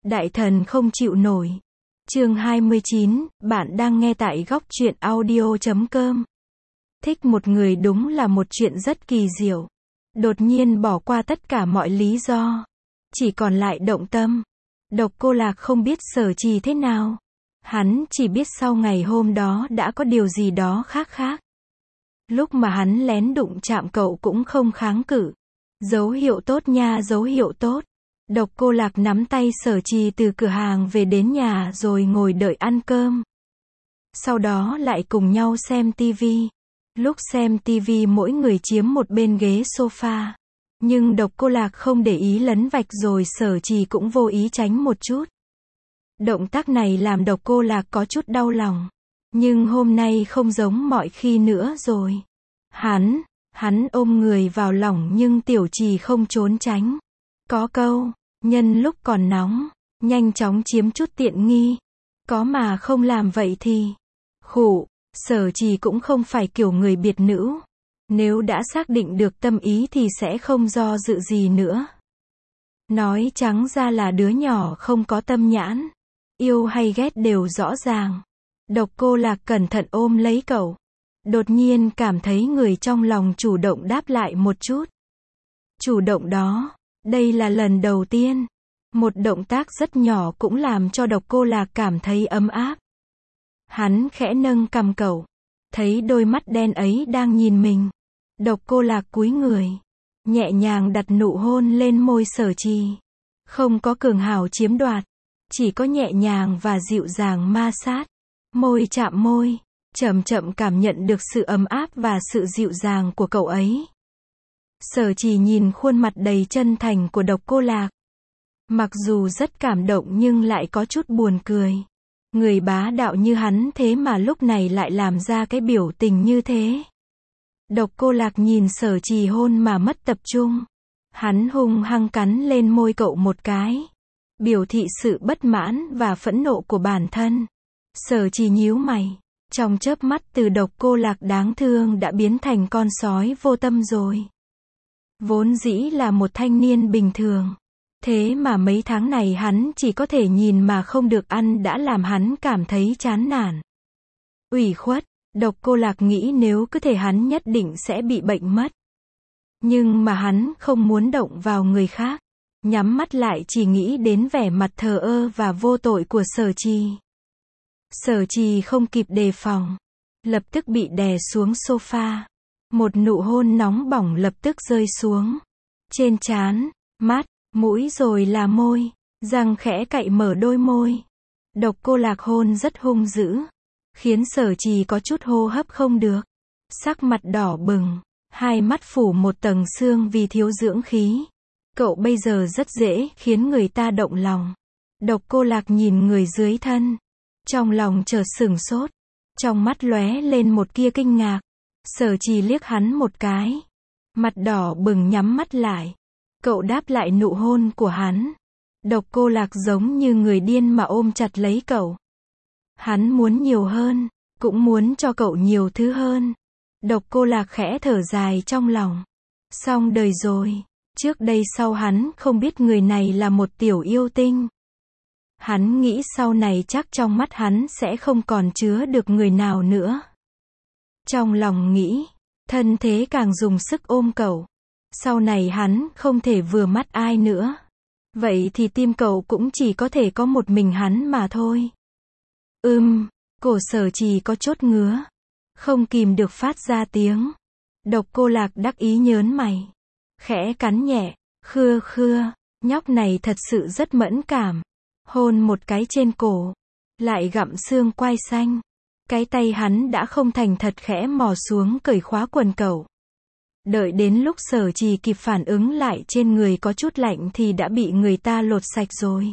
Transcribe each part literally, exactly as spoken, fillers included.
Đại thần không chịu nổi. Chương hai mươi chín, bạn đang nghe tại góc truyện audio chấm com. Thích một người đúng là một chuyện rất kỳ diệu. Đột nhiên bỏ qua tất cả mọi lý do. Chỉ còn lại động tâm. Độc Cô Lạc không biết Sở Trì thế nào. Hắn chỉ biết sau ngày hôm đó đã có điều gì đó khác khác. Lúc mà hắn lén đụng chạm cậu cũng không kháng cự. Dấu hiệu tốt nha, dấu hiệu tốt. Độc Cô Lạc nắm tay Sở Trì từ cửa hàng về đến nhà rồi ngồi đợi ăn cơm. Sau đó lại cùng nhau xem tivi. Lúc xem tivi mỗi người chiếm một bên ghế sofa. Nhưng Độc Cô Lạc không để ý lấn vạch rồi Sở Trì cũng vô ý tránh một chút. Động tác này làm Độc Cô Lạc có chút đau lòng. Nhưng hôm nay không giống mọi khi nữa rồi. Hắn, hắn ôm người vào lòng nhưng Tiểu Trì không trốn tránh. Có câu, nhân lúc còn nóng, nhanh chóng chiếm chút tiện nghi. Có mà không làm vậy thì, khụ, Sở Trì cũng không phải kiểu người biệt nữ. Nếu đã xác định được tâm ý thì sẽ không do dự gì nữa. Nói trắng ra là đứa nhỏ không có tâm nhãn. Yêu hay ghét đều rõ ràng. Độc Cô Lạc cẩn thận ôm lấy cậu. Đột nhiên cảm thấy người trong lòng chủ động đáp lại một chút. Chủ động đó, đây là lần đầu tiên. Một động tác rất nhỏ cũng làm cho Độc Cô Lạc cảm thấy ấm áp. Hắn khẽ nâng cằm cậu. Thấy đôi mắt đen ấy đang nhìn mình. Độc Cô Lạc cúi người. Nhẹ nhàng đặt nụ hôn lên môi Sở Trì. Không có cường hào chiếm đoạt. Chỉ có nhẹ nhàng và dịu dàng ma sát. Môi chạm môi. Chậm chậm cảm nhận được sự ấm áp và sự dịu dàng của cậu ấy. Sở Trì nhìn khuôn mặt đầy chân thành của Độc Cô Lạc. Mặc dù rất cảm động nhưng lại có chút buồn cười. Người bá đạo như hắn thế mà lúc này lại làm ra cái biểu tình như thế. Độc Cô Lạc nhìn Sở Trì hôn mà mất tập trung. Hắn hung hăng cắn lên môi cậu một cái. Biểu thị sự bất mãn và phẫn nộ của bản thân. Sở Trì nhíu mày. Trong chớp mắt từ Độc Cô Lạc đáng thương đã biến thành con sói vô tâm rồi. Vốn dĩ là một thanh niên bình thường. Thế mà mấy tháng này hắn chỉ có thể nhìn mà không được ăn đã làm hắn cảm thấy chán nản. Ủy khuất, Độc Cô Lạc nghĩ nếu cứ thể hắn nhất định sẽ bị bệnh mất. Nhưng mà hắn không muốn động vào người khác. Nhắm mắt lại chỉ nghĩ đến vẻ mặt thờ ơ và vô tội của Sở Trì. Sở Trì không kịp đề phòng. Lập tức bị đè xuống sofa. Một nụ hôn nóng bỏng lập tức rơi xuống. Trên trán, mắt, mũi rồi là môi. Răng khẽ cạy mở đôi môi. Độc Cô Lạc hôn rất hung dữ. Khiến Sở Trì có chút hô hấp không được. Sắc mặt đỏ bừng. Hai mắt phủ một tầng sương vì thiếu dưỡng khí. Cậu bây giờ rất dễ khiến người ta động lòng. Độc Cô Lạc nhìn người dưới thân. Trong lòng chợt sửng sốt. Trong mắt lóe lên một tia kinh ngạc. Sở Trì liếc hắn một cái. Mặt đỏ bừng nhắm mắt lại. Cậu đáp lại nụ hôn của hắn. Độc Cô Lạc giống như người điên mà ôm chặt lấy cậu. Hắn muốn nhiều hơn. Cũng muốn cho cậu nhiều thứ hơn. Độc Cô Lạc khẽ thở dài trong lòng. Xong đời rồi. Trước đây sau hắn không biết người này là một tiểu yêu tinh. Hắn nghĩ sau này chắc trong mắt hắn sẽ không còn chứa được người nào nữa. Trong lòng nghĩ, thân thế càng dùng sức ôm cậu. Sau này hắn không thể vừa mắt ai nữa. Vậy thì tim cậu cũng chỉ có thể có một mình hắn mà thôi. Ừm, cổ Sở Trì có chốt ngứa. Không kìm được phát ra tiếng. Độc Cô Lạc đắc ý nhớn mày. Khẽ cắn nhẹ, khưa khưa, nhóc này thật sự rất mẫn cảm. Hôn một cái trên cổ, lại gặm xương quai xanh. Cái tay hắn đã không thành thật khẽ mò xuống cởi khóa quần cậu. Đợi đến lúc Sở Trì kịp phản ứng lại trên người có chút lạnh thì đã bị người ta lột sạch rồi.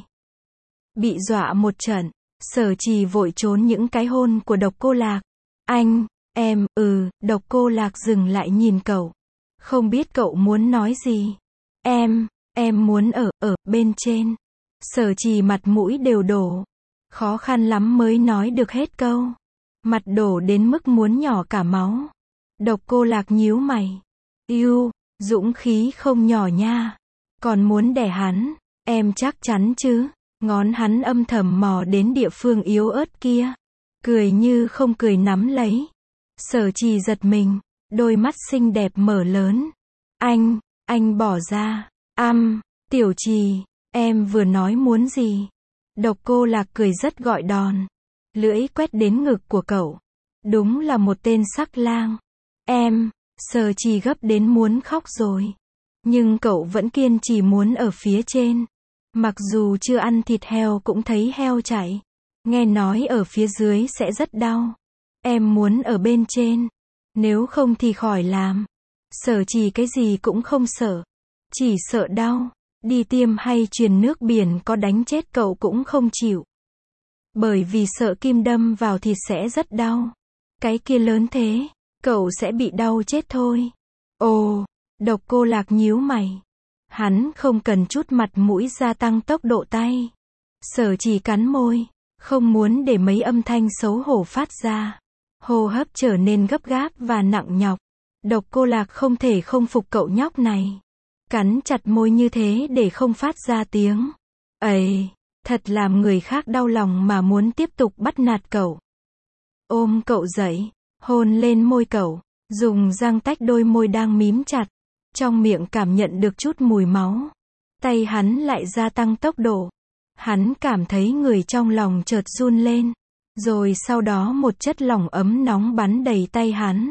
Bị dọa một trận, Sở Trì vội trốn những cái hôn của Độc Cô Lạc. Anh, em, ừ, Độc Cô Lạc dừng lại nhìn cậu. Không biết cậu muốn nói gì. Em, em muốn ở, ở, bên trên. Sở Trì mặt mũi đều đổ. Khó khăn lắm mới nói được hết câu. Mặt đổ đến mức muốn nhỏ cả máu. Độc Cô Lạc nhíu mày. Yêu, dũng khí không nhỏ nha. Còn muốn đẻ hắn. Em chắc chắn chứ. Ngón hắn âm thầm mò đến địa phương yếu ớt kia. Cười như không cười nắm lấy. Sở Trì giật mình, đôi mắt xinh đẹp mở lớn. Anh, anh bỏ ra. Âm, Tiểu Trì, em vừa nói muốn gì? Độc Cô Lạc cười rất gọi đòn. Lưỡi quét đến ngực của cậu. Đúng là một tên sắc lang. Em, Sở Trì gấp đến muốn khóc rồi. Nhưng cậu vẫn kiên trì muốn ở phía trên. Mặc dù chưa ăn thịt heo cũng thấy heo chạy. Nghe nói ở phía dưới sẽ rất đau. Em muốn ở bên trên. Nếu không thì khỏi làm. Sở Trì cái gì cũng không sợ. Chỉ sợ đau. Đi tiêm hay truyền nước biển có đánh chết cậu cũng không chịu. Bởi vì sợ kim đâm vào thịt sẽ rất đau. Cái kia lớn thế, cậu sẽ bị đau chết thôi. Ồ, Độc Cô Lạc nhíu mày. Hắn không cần chút mặt mũi gia tăng tốc độ tay. Sở Trì cắn môi, không muốn để mấy âm thanh xấu hổ phát ra. Hô hấp trở nên gấp gáp và nặng nhọc. Độc Cô Lạc không thể không phục cậu nhóc này. Cắn chặt môi như thế để không phát ra tiếng. Ây, thật làm người khác đau lòng mà muốn tiếp tục bắt nạt cậu. Ôm cậu dậy, hôn lên môi cậu, dùng răng tách đôi môi đang mím chặt. Trong miệng cảm nhận được chút mùi máu. Tay hắn lại gia tăng tốc độ. Hắn cảm thấy người trong lòng chợt run lên. Rồi sau đó một chất lỏng ấm nóng bắn đầy tay hắn.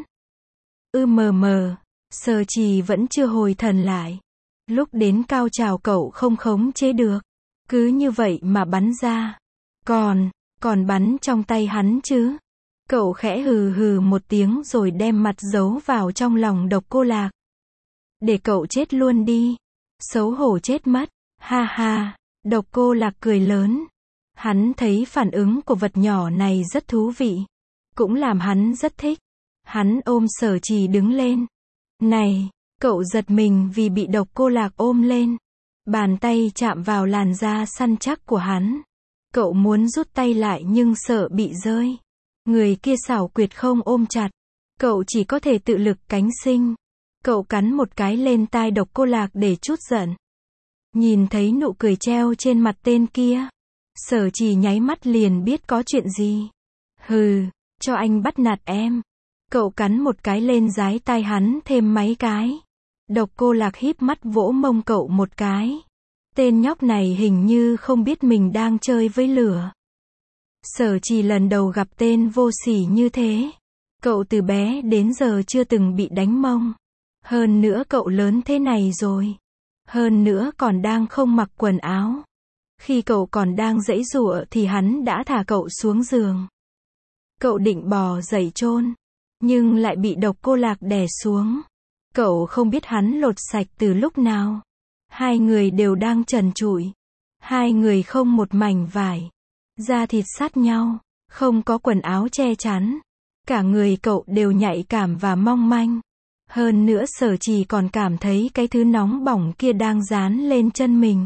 Ư mờ mờ, Sở Trì vẫn chưa hồi thần lại. Lúc đến cao trào cậu không khống chế được. Cứ như vậy mà bắn ra. Còn, còn bắn trong tay hắn chứ. Cậu khẽ hừ hừ một tiếng rồi đem mặt giấu vào trong lòng Độc Cô Lạc. Để cậu chết luôn đi. Xấu hổ chết mất. Ha ha, Độc Cô Lạc cười lớn. Hắn thấy phản ứng của vật nhỏ này rất thú vị. Cũng làm hắn rất thích. Hắn ôm Sở Trì đứng lên. Này, cậu giật mình vì bị Độc Cô Lạc ôm lên. Bàn tay chạm vào làn da săn chắc của hắn. Cậu muốn rút tay lại nhưng sợ bị rơi. Người kia xảo quyệt không ôm chặt. Cậu chỉ có thể tự lực cánh sinh. Cậu cắn một cái lên tai Độc Cô Lạc để trút giận. Nhìn thấy nụ cười treo trên mặt tên kia. Sở Trì nháy mắt liền biết có chuyện gì. Hừ, cho anh bắt nạt em. Cậu cắn một cái lên dái tai hắn thêm mấy cái. Độc Cô Lạc híp mắt vỗ mông cậu một cái. Tên nhóc này hình như không biết mình đang chơi với lửa. Sở Trì lần đầu gặp tên vô sỉ như thế. Cậu từ bé đến giờ chưa từng bị đánh mông. Hơn nữa cậu lớn thế này rồi. Hơn nữa còn đang không mặc quần áo. Khi cậu còn đang giãy giụa thì hắn đã thả cậu xuống giường. Cậu định bò dậy chôn, nhưng lại bị Độc Cô Lạc đè xuống. Cậu không biết hắn lột sạch từ lúc nào. Hai người đều đang trần trụi. Hai người không một mảnh vải. Da thịt sát nhau, không có quần áo che chắn. Cả người cậu đều nhạy cảm và mong manh. Hơn nữa Sở Trì còn cảm thấy cái thứ nóng bỏng kia đang dán lên chân mình.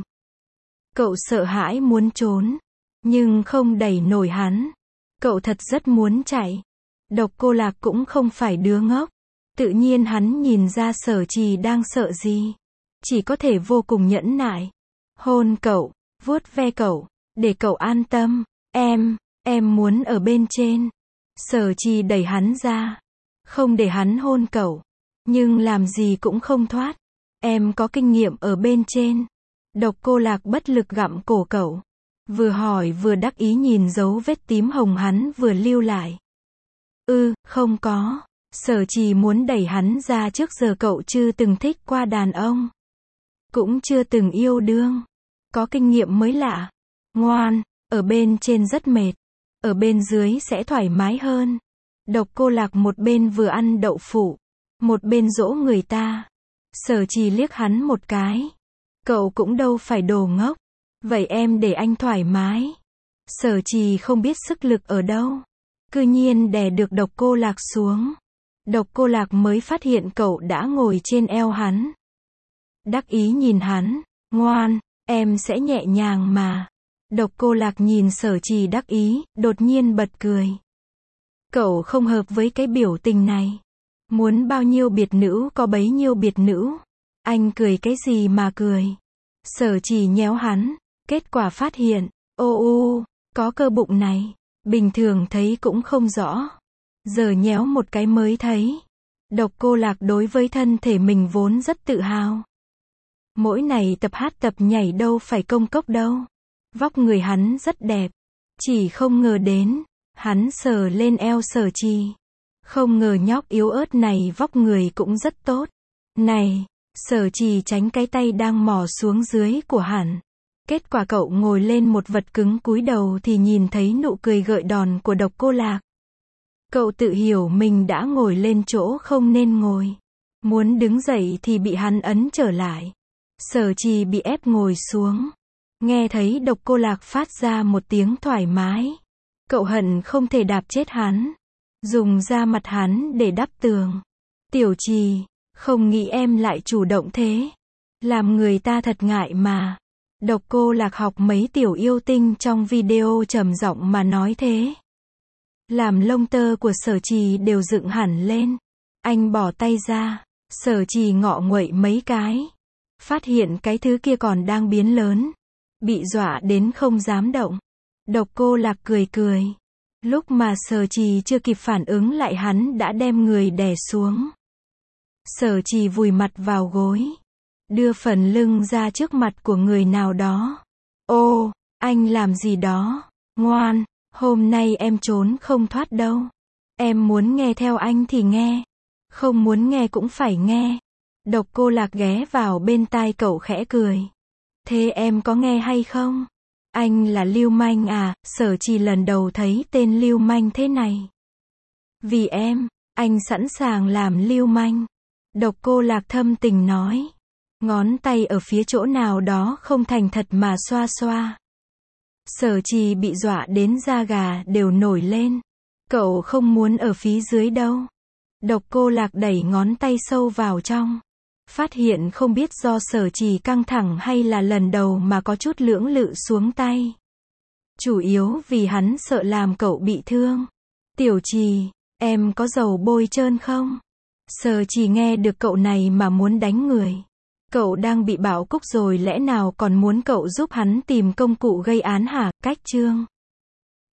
Cậu sợ hãi muốn trốn, nhưng không đẩy nổi hắn. Cậu thật rất muốn chạy. Độc Cô Lạc cũng không phải đứa ngốc. Tự nhiên hắn nhìn ra Sở Trì đang sợ gì. Chỉ có thể vô cùng nhẫn nại. Hôn cậu, vuốt ve cậu, để cậu an tâm. Em, em muốn ở bên trên. Sở Trì đẩy hắn ra. Không để hắn hôn cậu. Nhưng làm gì cũng không thoát. Em có kinh nghiệm ở bên trên. Độc Cô Lạc bất lực gặm cổ cậu. Vừa hỏi vừa đắc ý nhìn dấu vết tím hồng hắn vừa lưu lại. Ư, ừ, không có. Sở Trì muốn đẩy hắn ra, trước giờ cậu chưa từng thích qua đàn ông. Cũng chưa từng yêu đương. Có kinh nghiệm mới lạ. Ngoan, ở bên trên rất mệt. Ở bên dưới sẽ thoải mái hơn. Độc Cô Lạc một bên vừa ăn đậu phụ, một bên dỗ người ta. Sở Trì liếc hắn một cái. Cậu cũng đâu phải đồ ngốc. Vậy em để anh thoải mái. Sở Trì không biết sức lực ở đâu. Cư nhiên đè được Độc Cô Lạc xuống. Độc Cô Lạc mới phát hiện cậu đã ngồi trên eo hắn. Đắc ý nhìn hắn. Ngoan, em sẽ nhẹ nhàng mà. Độc Cô Lạc nhìn Sở Trì đắc ý, đột nhiên bật cười. Cậu không hợp với cái biểu tình này. Muốn bao nhiêu biệt nữ có bấy nhiêu biệt nữ. Anh cười cái gì mà cười. Sở Trì nhéo hắn. Kết quả phát hiện, Ô u, có cơ bụng này. Bình thường thấy cũng không rõ. Giờ nhéo một cái mới thấy. Độc Cô Lạc đối với thân thể mình vốn rất tự hào. Mỗi ngày tập hát tập nhảy đâu phải công cốc đâu. Vóc người hắn rất đẹp. Chỉ không ngờ đến, hắn sờ lên eo Sở Trì. Không ngờ nhóc yếu ớt này vóc người cũng rất tốt. Này, Sở Trì tránh cái tay đang mò xuống dưới của hắn. Kết quả cậu ngồi lên một vật cứng cúi đầu thì nhìn thấy nụ cười gợi đòn của Độc Cô Lạc. Cậu tự hiểu mình đã ngồi lên chỗ không nên ngồi. Muốn đứng dậy thì bị hắn ấn trở lại. Sở Trì bị ép ngồi xuống. Nghe thấy Độc Cô Lạc phát ra một tiếng thoải mái. Cậu hận không thể đạp chết hắn. Dùng da mặt hắn để đắp tường. Tiểu Trì, không nghĩ em lại chủ động thế. Làm người ta thật ngại mà. Độc Cô Lạc học mấy tiểu yêu tinh trong video trầm giọng mà nói thế. Làm lông tơ của Sở Trì đều dựng hẳn lên. Anh bỏ tay ra. Sở Trì ngọ nguậy mấy cái. Phát hiện cái thứ kia còn đang biến lớn. Bị dọa đến không dám động. Độc Cô Lạc cười cười. Lúc mà Sở Trì chưa kịp phản ứng lại hắn đã đem người đè xuống. Sở Trì vùi mặt vào gối. Đưa phần lưng ra trước mặt của người nào đó. Ô, anh làm gì đó. Ngoan, hôm nay em trốn không thoát đâu. Em muốn nghe theo anh thì nghe. Không muốn nghe cũng phải nghe. Độc Cô Lạc ghé vào bên tai cậu khẽ cười. Thế em có nghe hay không? Anh là lưu manh à? Sở Trì lần đầu thấy tên lưu manh thế này. Vì em, anh sẵn sàng làm lưu manh. Độc Cô Lạc thâm tình nói. Ngón tay ở phía chỗ nào đó không thành thật mà xoa xoa. Sở Trì bị dọa đến da gà đều nổi lên. Cậu không muốn ở phía dưới đâu. Độc Cô Lạc đẩy ngón tay sâu vào trong. Phát hiện không biết do Sở Trì căng thẳng hay là lần đầu mà có chút lưỡng lự xuống tay. Chủ yếu vì hắn sợ làm cậu bị thương. Tiểu Trì, em có dầu bôi trơn không? Sở Trì nghe được cậu này mà muốn đánh người. Cậu đang bị bạo cúc rồi lẽ nào còn muốn cậu giúp hắn tìm công cụ gây án hả? Cách chương